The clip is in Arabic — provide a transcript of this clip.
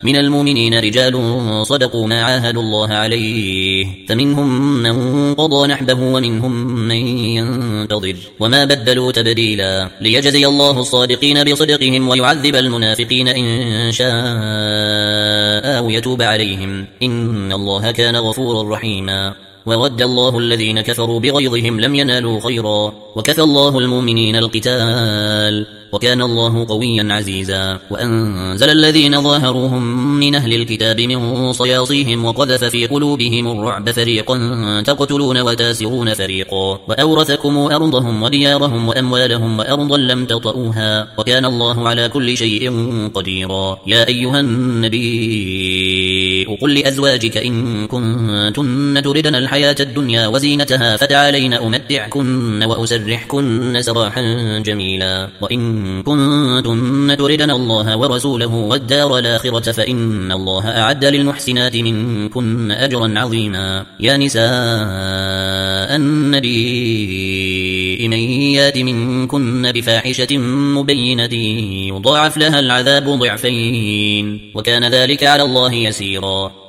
من المؤمنين رجال صدقوا ما عاهدوا الله عليه، فمنهم من قضى نحبه ومنهم من ينتظر وما بدلوا تبديلا، ليجزي الله الصادقين بصدقهم ويعذب المنافقين إن شاء أو يتوب عليهم، إن الله كان غفورا رحيما. وود الله الذين كفروا بغيظهم لم ينالوا خيرا، وكفى الله المؤمنين القتال، وكان الله قويا عزيزا. وأنزل الذين ظاهروهم من أهل الكتاب من صياصيهم وقذف في قلوبهم الرعب، فريقا تقتلون وتاسرون فريقا، وأورثكم أرضهم وديارهم وأموالهم وأرضا لم تطئوها، وكان الله على كل شيء قديرا. يا أيها النبي قل لأزواجك إن كنتن تردن الحياة الدنيا وزينتها فتعالين أمتعكن وأسرحكن سراحا جميلا، وإن كنتن تردن الله ورسوله والدار الآخرة فإن الله أعد للمحسنات منكن أجرا عظيما. يا نساء النبي من يات منكن بفاحشة مبينة يضاعف لها العذاب ضعفين، وكان ذلك على الله يسيرا.